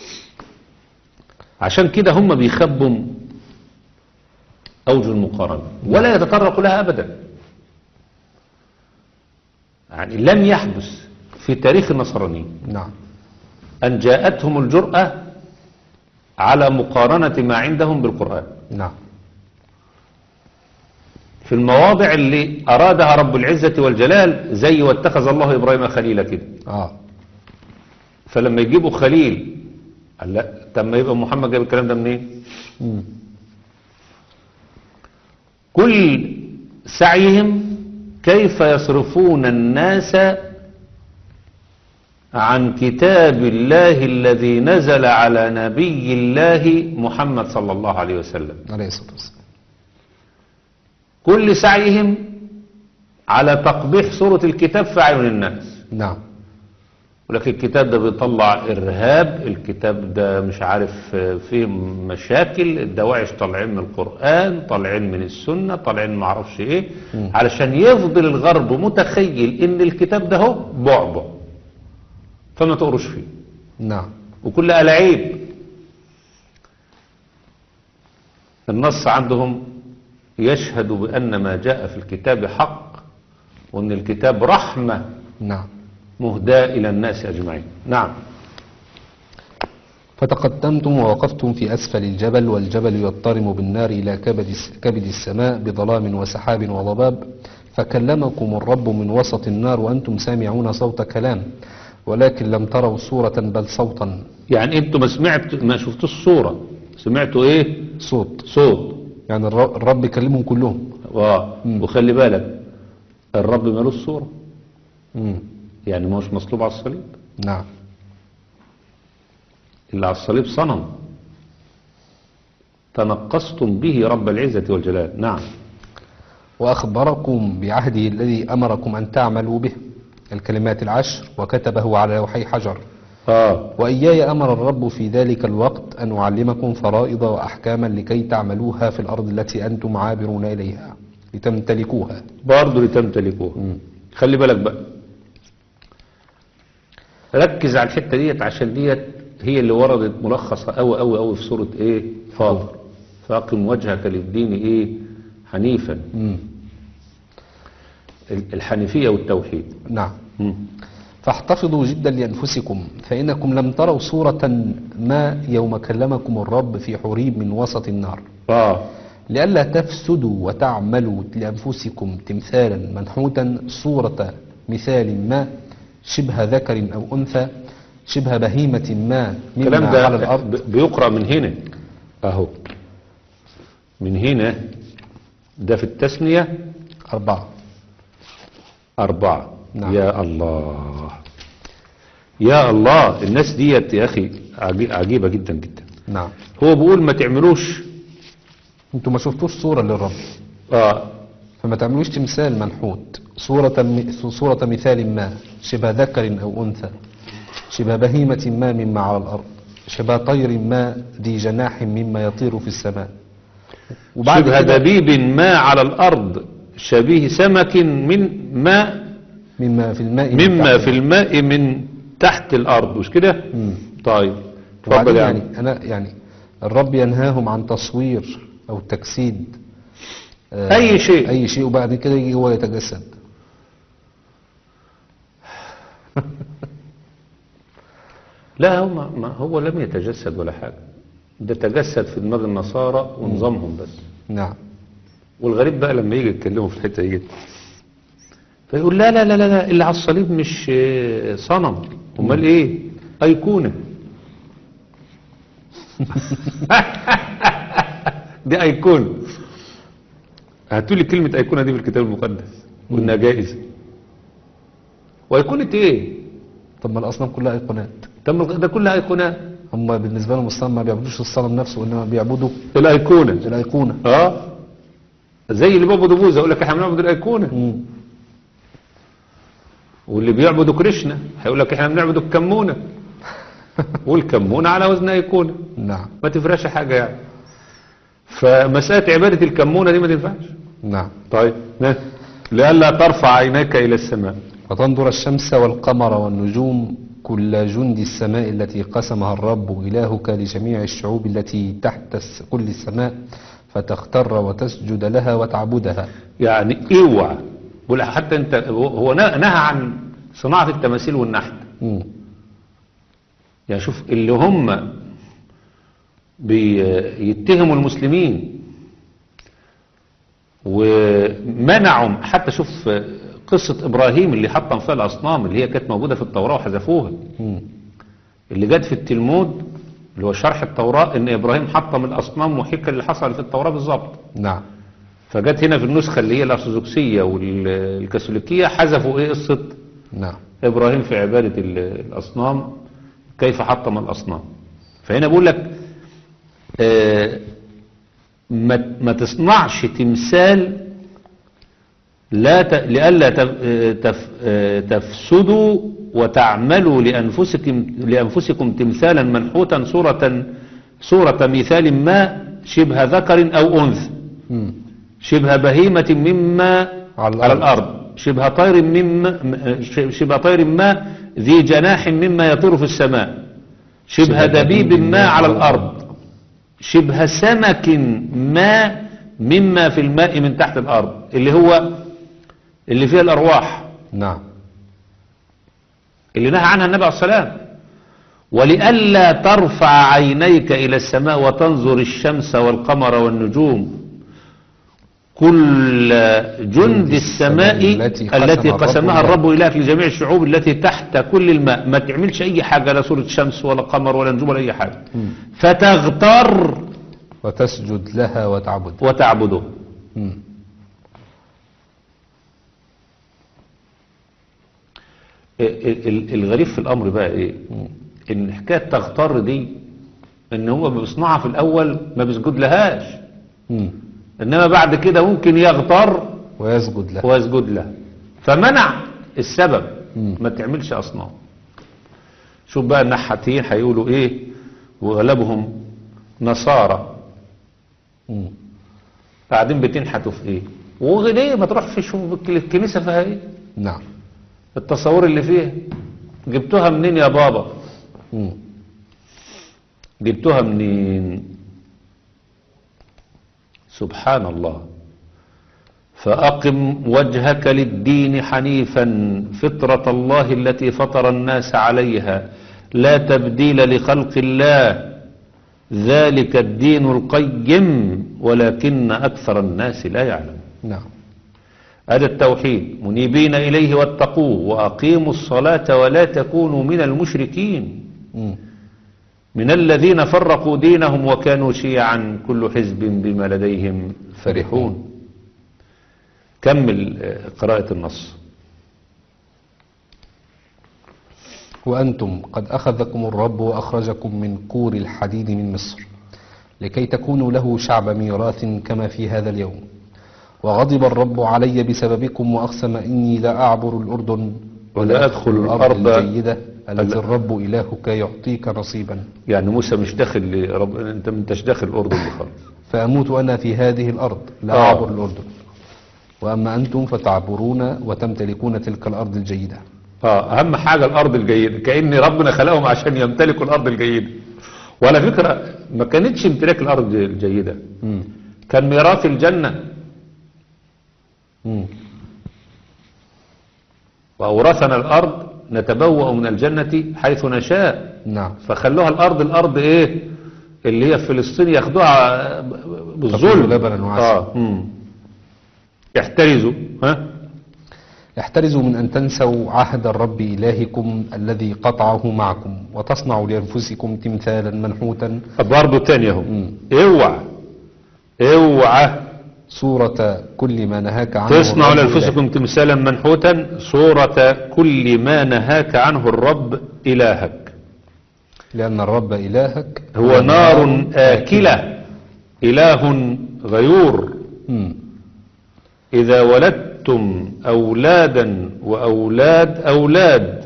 عشان كده هم بيخبوا أوجه المقارنة ولا يتطرقوا لها أبدا. يعني لم يحدث في تاريخ النصرانيين
نعم.
أن جاءتهم الجرأة على مقارنة ما عندهم بالقرآن
نعم.
في المواضع اللي أرادها رب العزة والجلال، زي واتخذ الله إبراهيم خليلا كده.
آه.
فلما يجيبوا خليل قال لا، طب ما يبقى محمد جاب الكلام ده منين؟
مم.
كل سعيهم كيف يصرفون الناس عن كتاب الله الذي نزل على نبي الله محمد صلى الله عليه وسلم.
عليه الصلاة والسلام.
كل سعيهم على تقبيح صورة الكتاب في أعين الناس.
نعم.
ولكن الكتاب ده بيطلع إرهاب، الكتاب ده مش عارف فيه مشاكل، الدواعش طالعين من القرآن، طالعين من السنة، طالعين ما اعرفش ايه،
مم.
علشان يفضل الغرب متخيل ان الكتاب ده هو بعبع فما تقروش فيه.
نعم.
وكل ألاعيب. النص عندهم يشهد بأن ما جاء في الكتاب حق، وأن الكتاب رحمة
نعم.
مهداة إلى الناس أجمعين. نعم.
فتقدمتم ووقفتم في أسفل الجبل والجبل يضطرم بالنار إلى كبد كبد السماء بظلام وسحاب وضباب. فكلمكم الرب من وسط النار وأنتم سامعون صوت كلام ولكن لم تروا صورة بل صوتا.
يعني انتوا ما سمعت ما شفتوش الصورة، سمعتوا ايه؟
صوت.
صوت.
يعني الر- الرب يكلمهم كلهم.
و...
مم.
وخلي بالك الرب مالوش صورة،
مم.
يعني ما هوش مصلوب على الصليب.
نعم.
اللي على الصليب صنم تنقصتم به رب العزة والجلال. نعم.
وأخبركم بعهده الذي أمركم أن تعملوا به الكلمات العشر وكتبه على لوحي حجر.
آه.
وإياي أمر الرب في ذلك الوقت أن أعلمكم فرائض وأحكاما لكي تعملوها في الأرض التي أنتم عابرون إليها لتمتلكوها.
برضه لتمتلكوها.
مم.
خلي بالك بقى، ركز على الحتة ديت عشان ديت هي اللي وردت ملخصة أوي أوي أوي في سورة إيه؟ فاطر. فأقم وجهك للدين إيه؟ حنيفا.
مم.
الحنيفية والتوحيد.
نعم.
مم.
فاحتفظوا جدا لأنفسكم فإنكم لم تروا صورة ما يوم كلمكم الرب في حريب من وسط النار
اه
لئلا تفسدوا وتعملوا لأنفسكم تمثالا منحوتا صورة مثال ما شبه ذكر أو أنثى شبه بهيمة ما
الكلام
مما
ده
على الأرض.
ب- بيقرأ من هنا اهو من هنا ده في التثنية
أربعة.
أربعة.
نعم.
يا الله يا الله الناس ديت يا أخي عجي- عجيبة جدا جدا.
نعم.
هو بيقول ما تعملوش
انتوا ما شفتوش صورة للرب
آه
فما تعملوش تمثال منحوت صورة م- صورة مثال ما شبه ذكر أو أنثى شبه بهيمة ما مما على الأرض شبه طير ما ذي جناح مما يطير في السماء. وبعد
شبه
كده
دبيب ما على الأرض شبيه سمك من ماء
مما في الماء من
مما
تحت
في الماء من تحت الأرض مش كده؟
مم.
طيب
وبعدين
اتفضل يا عم.
يعني أنا يعني الرب ينهاهم عن تصوير أو تجسيد آه،
أي شيء.
أي شيء وبعد كده يجي هو يتجسد.
لا هو ما ما- هو لم يتجسد ولا حاجة ده تجسد في دماغ النصارى ونظامهم بس.
نعم.
والغريب بقى لما يجي يتكلموا في الحتة دي فيقول لا لا لا لا لا، اللي على الصليب مش آه، صنم امال ايه ايقونة دي ايقونة هاتوا لي كلمة ايقونة دي في الكتاب المقدس وانها جائزة وايقونة ايه
طب ما الأصنام كلها أيقونات.
طب ما ده كلها ايقونات
هم بالنسبة لهم الصنم ما بيعبدوش الصنم نفسه وإنما بيعبدوا
الايقونة
الأيقونة.
اه زي اللي بيعبدوا بوذا يقول لك احنا بنعبد الايقونة
مم.
واللي بيعبدوا كريشنا هيقول لك احنا بنعبدوا الكمونة والكمونة على وزن ايقونة
نعم.
ما تفرقش حاجة يعني فمسألة عبادة الكمونة دي ما تنفعش.
نعم.
طيب نه. لئلا ترفع عينيك إلى السماء
وتنظر الشمس والقمر والنجوم كل جند السماء التي قسمها الرب إلهك لجميع الشعوب التي تحت الس- كل السماء فتختر وتسجد لها وتعبدها.
يعني اوعى بقول حتى انت هو نه- نهى عن صناعة التماثيل والنحت.
مم.
يعني شوف اللي هم بيتهموا المسلمين ومنعوا حتى شوف قصة إبراهيم اللي حطم فيها الأصنام اللي هي كانت موجودة في التوراة وحذفوها
مم.
اللي جت في التلمود اللي هو شرح التوراة إن إبراهيم حطم الأصنام وحكى اللي حصل في التوراة بالظبط.
نعم.
فجت هنا في النسخة اللي هي الأرثوذكسية والكاثوليكية حذفوا إيه قصة
نعم.
إبراهيم في عبادة ال- الأصنام كيف حطم الأصنام. فهنا بقول لك آه، ما ما تصنعش تمثال لا ت... لئلا تف... آه، تف... آه، تفسدوا وتعملوا لأنفسكم لأنفسكم تمثالا منحوتا صورة صورة مثال ما شبه ذكر أو أنثى
مم.
شبه بهيمة مما
على الأرض.
على الأرض شبه طير مما شبه طير ما ذي جناح مما يطير في السماء شبه دبيب ما على الأرض شبه سمك ما مما في الماء من تحت الأرض اللي هو اللي فيها الأرواح
نعم.
اللي نهى عنها النبي عليه الصلاة والسلام. ولئلا ترفع عينيك إلى السماء وتنظر الشمس والقمر والنجوم كل جند السماء
التي قسم
التي
الرب
قسمها
لها.
الرب إليك لجميع الشعوب التي تحت كل الماء ما تعملش أي حاجة لا صورة شمس ولا قمر ولا نجوم ولا أي حاجة فتغتر
وتسجد لها وتعبد.
وتعبده.
مم.
ال- ال- الغريب في الأمر بقى إيه إن حكاية تغتر دي إن هو بيصنعها في الأول ما بيسجد لهاش
مم.
إنما بعد كده ممكن يغتر
ويسجد لها.
ويسجد له فمنع السبب
مم.
ما تعملش أصنام. شوف بقى النحاتين هيقولوا إيه وغلبهم نصارى
مم.
قاعدين بتنحتوا في إيه وليه ما تروح في شوف الكنيسة فيها إيه
نعم.
التصور اللي فيها جبتوها منين يا بابا
مم.
جبتوها منين سبحان الله. فأقم وجهك للدين حنيفا فطرة الله التي فطر الناس عليها لا تبديل لخلق الله ذلك الدين القيم ولكن أكثر الناس لا يعلم.
نعم.
هذا التوحيد منيبين إليه واتقوه وأقيموا الصلاة ولا تكونوا من المشركين
مم.
من الذين فرقوا دينهم وكانوا شيعا كل حزب بما لديهم فرحون. كمل قراءة النص.
وأنتم قد أخذكم الرب وأخرجكم من كور الحديد من مصر لكي تكونوا له شعب ميراث كما في هذا اليوم. وغضب الرب علي بسببكم وأقسم إني لا أعبر الأردن
ولا أدخل الأرض
الجيدة التي الرب إلهك يعطيك نصيبا.
يعني موسى مش داخل لرب... انت مش داخل الأردن خالص.
فأموت أنا في هذه الأرض لا
آه.
أعبر الأردن وأما أنتم فتعبرون وتمتلكون تلك الأرض الجيدة.
اه اهم حاجة الارض الجيدة، كأن ربنا خلقهم عشان يمتلكوا الارض الجيدة. وعلى فكرة ما كانتش امتلاك الارض الجيدة،
مم.
كان ميراث الجنة.
مم.
وأورثنا الارض نتبوأ من الجنة حيث نشاء.
نعم.
فخلوها الارض الارض ايه اللي هي في فلسطين ياخدوها بالظلم.
لبنا وعسل.
اه مم. يحترزوا ها
احترزوا من أن تنسوا عهد الرب إلهكم الذي قطعه معكم وتصنعوا لأنفسكم تمثالا منحوتا.
برضه تاني اهو.
مم.
اوعى اوعى
صورة كل ما نهاك عنه
تصنعوا
الرب
لأنفسكم تمثالا منحوتا صورة كل ما نهاك عنه الرب إلهك.
إلهك. لأن الرب إلهك
هو نار آكلة إله غيور.
مم.
إذا ولدتم أولادا وأولاد أولاد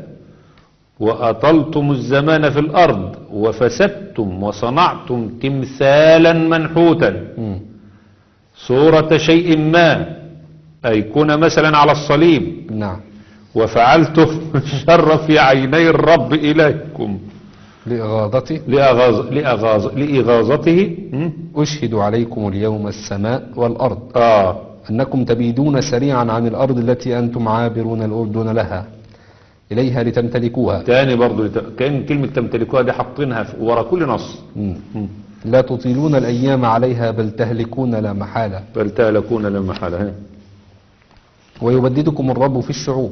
وأطلتم الزمان في الأرض وفسدتم وصنعتم تمثالا منحوتا
مم.
صورة شيء ما أي كن مثلا على الصليب
نعم.
وفعلتم الشر في عيني الرب إلهكم
لإغاظته
لأغاظ لأغاظ لإغاظته. م?
أشهد عليكم اليوم السماء والأرض
آه
أنكم تبيدون سريعا عن الأرض التي أنتم عابرون الأردن لها إليها لتمتلكوها.
تاني برضو لت... كأن كلمة تمتلكوها دي حاطينها في- ورا كل نص.
مم.
م.
لا تطيلون الأيام عليها بل تهلكون لا محالة.
بل تهلكون لا محالة. ها.
ويبددكم الرب في الشعوب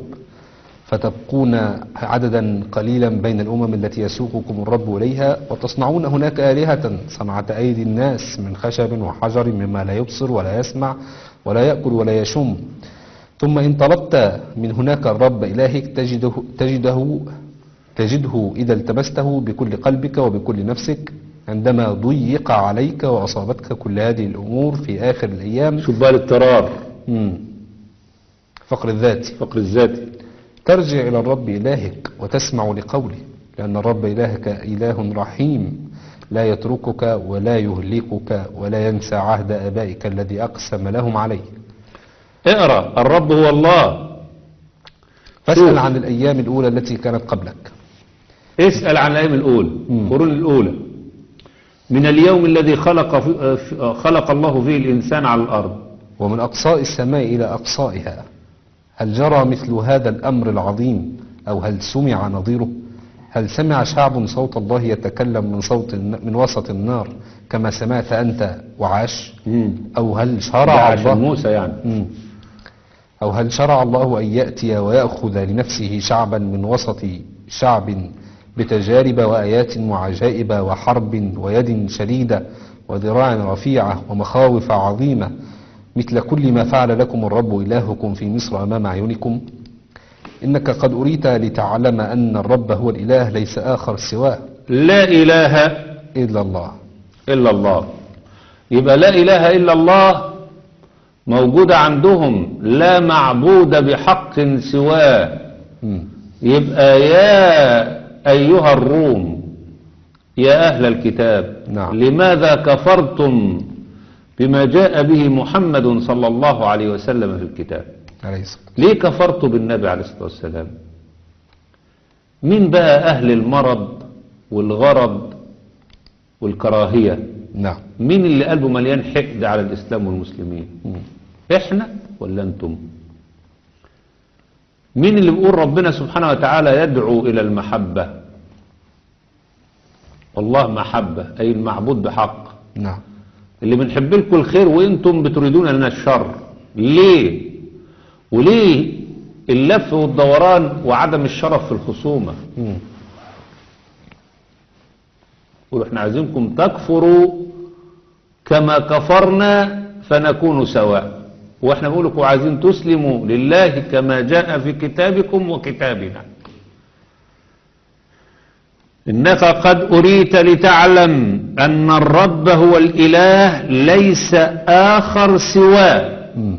فتبقون عددا قليلا بين الأمم التي يسوقكم الرب إليها وتصنعون هناك آلهة صنعة أيدي الناس من خشب وحجر مما لا يبصر ولا يسمع ولا يأكل ولا يشم. ثم إن طلبت من هناك الرب إلهك تجده, تجده, تجده إذا التمسته بكل قلبك وبكل نفسك عندما ضيق عليك وأصابتك كل هذه الأمور في آخر الأيام.
شوف بقى الاضطرار.
مم. فقر الذات.
فقر الذاتي.
ترجع إلى الرب إلهك وتسمع لقوله لأن الرب إلهك إله رحيم لا يتركك ولا يهلكك ولا ينسى عهد آبائك الذي أقسم لهم عليه.
اقرأ الرب هو الله.
فاسأل
شوف.
عن الأيام الأولى التي كانت قبلك.
اسأل عن الأيام الأولى
مم.
القرون الأولى من اليوم الذي خلق في خلق الله فيه الإنسان على الأرض.
ومن أقصاء السماء إلى أقصائها هل جرى مثل هذا الأمر العظيم أو هل سمع نظيره؟ هل سمع شعب صوت الله يتكلم من صوت الن- من وسط النار كما سمعت أنت وعاش؟
مم.
أو هل
ده
شرع
عشان
الله
موسى يعني.
مم. أو هل شرع الله أن يأتي ويأخذ لنفسه شعبا من وسط شعب بتجارب وآيات وعجائب وحرب ويد شديدة وذراع رفيعة ومخاوف عظيمة مثل كل ما فعل لكم الرب إلهكم في مصر أمام عيونكم؟ إنك قد أريت لتعلم أن الرب هو الإله ليس آخر سواه
لا إله
إلا الله.
إلا الله. يبقى لا إله إلا الله موجودة عندهم، لا معبود بحق سواه.
مم.
يبقى يا أيها الروم يا أهل الكتاب
نعم.
لماذا كفرتم بما جاء به محمد صلى الله عليه وسلم في الكتاب؟
عليه الصلاة
ليه كفرتوا بالنبي عليه الصلاة والسلام؟ مين بقى أهل المرض والغرض والكراهية؟
نعم.
مين اللي قلبه مليان حقد على الإسلام والمسلمين؟
مم.
إحنا ولا أنتم؟ مين اللي بيقول ربنا سبحانه وتعالى يدعو إلى المحبة؟ والله محبة، أي المعبود بحق.
نعم.
اللي بنحب لكم الخير وانتم بتريدون لنا الشر. ليه؟ وليه اللف والدوران وعدم الشرف في الخصومة؟
مم.
يقولوا احنا عايزينكم تكفروا كما كفرنا فنكون سواء، واحنا بنقول لكم عايزين تسلموا لله كما جاء في كتابكم وكتابنا. إنك قد أريت لتعلم أن الرب هو الإله ليس آخر سواه.
مم.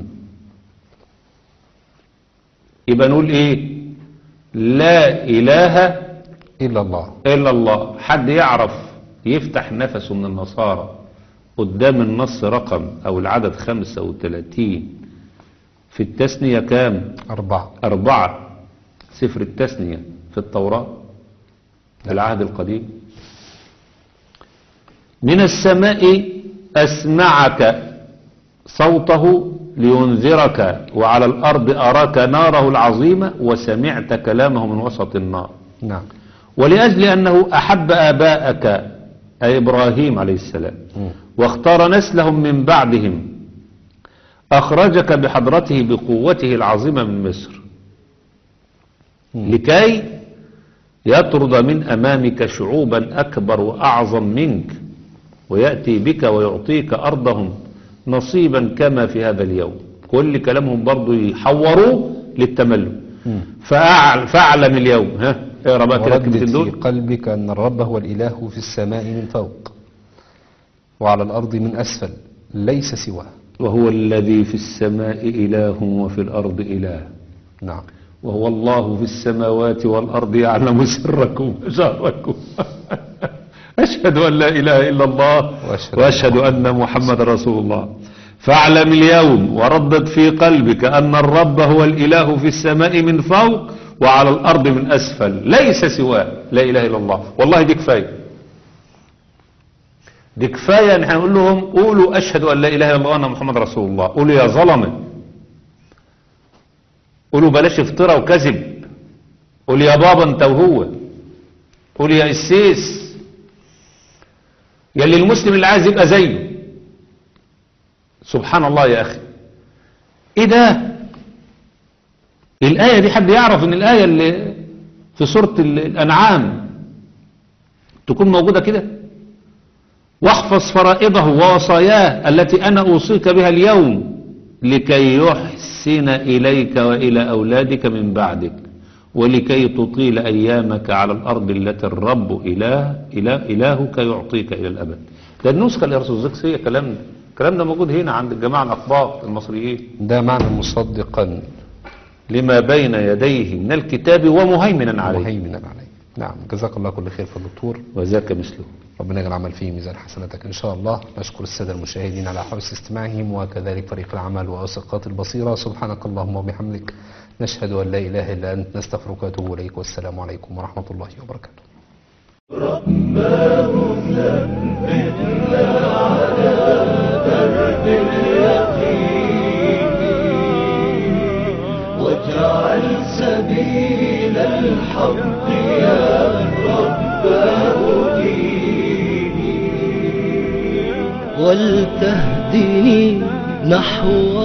يبقى نقول إيه؟ لا إله
إلا الله.
إلا الله. حد يعرف يفتح نفسه من النصارى قدام النص رقم أو العدد خمسة وثلاثين في التثنية كام؟
أربعة.
أربعة. سفر التثنية في التوراة العهد القديم. من السماء أسمعك صوته لينذرك، وعلى الأرض أراك ناره العظيمة وسمعت كلامه من وسط النار.
نعم.
ولأجل أنه أحب آباءك أي إبراهيم عليه السلام
مم.
واختار نسلهم من بعدهم أخرجك بحضرته بقوته العظيمة من مصر
مم.
لكي يطرد من أمامك شعوبا أكبر وأعظم منك ويأتي بك ويعطيك أرضهم نصيبا كما في هذا اليوم. كل كلامهم برضو يحوروه للتملك.
مم.
فأعل فاعلم اليوم. ها اقرا بقى كده
وردد
الكلمتين
في
دول.
قلبك أن الرب هو الإله في السماء من فوق وعلى الأرض من أسفل ليس سواه.
وهو الذي في السماء إله وفي الأرض إله.
نعم.
وهو الله في السماوات والأرض يعلم سركم وجهركم. أشهد أن لا إله إلا الله
وأشهد
وأشهد أن محمد رسول الله. فاعلم اليوم وردد في قلبك أن الرب هو الإله في السماء من فوق وعلى الأرض من أسفل ليس سواه. لا إله إلا الله. والله دي كفاية، دي كفاية. نحن نقول لهم قولوا أشهد أن لا إله إلا الله وأن محمد رسول الله. قولوا يا ظلمة، قولوا بلاش افتراء وكذب. قول يا بابا انت وهو، قول يا قسيس، يلي المسلم اللي عايز يبقى زيه. سبحان الله يا أخي، إيه ده؟ الآية دي حد يعرف إن الآية اللي في سورة الأنعام تكون موجودة كده؟ واحفظ فرائضه ووصاياه التي أنا أوصيك بها اليوم لكي يحسن إليك وإلى أولادك من بعدك ولكي تطيل أيامك على الأرض التي الرب إله إله إلهك يعطيك إلى الأبد. ده النسخة الأرثوذكسية كلام ده. الكلام ده موجود هنا عند الجماعة الأقباط المصريين.
ده معنى مصدقا
لما بين يديه من الكتاب ومهيمنا عليه.
مهيمنا عليه. نعم. جزاك الله كل خير في الدكتور،
وذاك مثله.
ربنا يجعل العمل فيه ميزان حسناتك إن شاء الله. نشكر السادة المشاهدين على حسن استماعهم وكذلك فريق العمل وأسقاط البصيرة. سبحانك اللهم وبحمدك نشهد أن لا إله إلا أنت نستغفرك ونتوب إليك والسلام عليكم ورحمة الله وبركاته.
واجعل سبيل الحق يا رب هديني ولتهدني نحو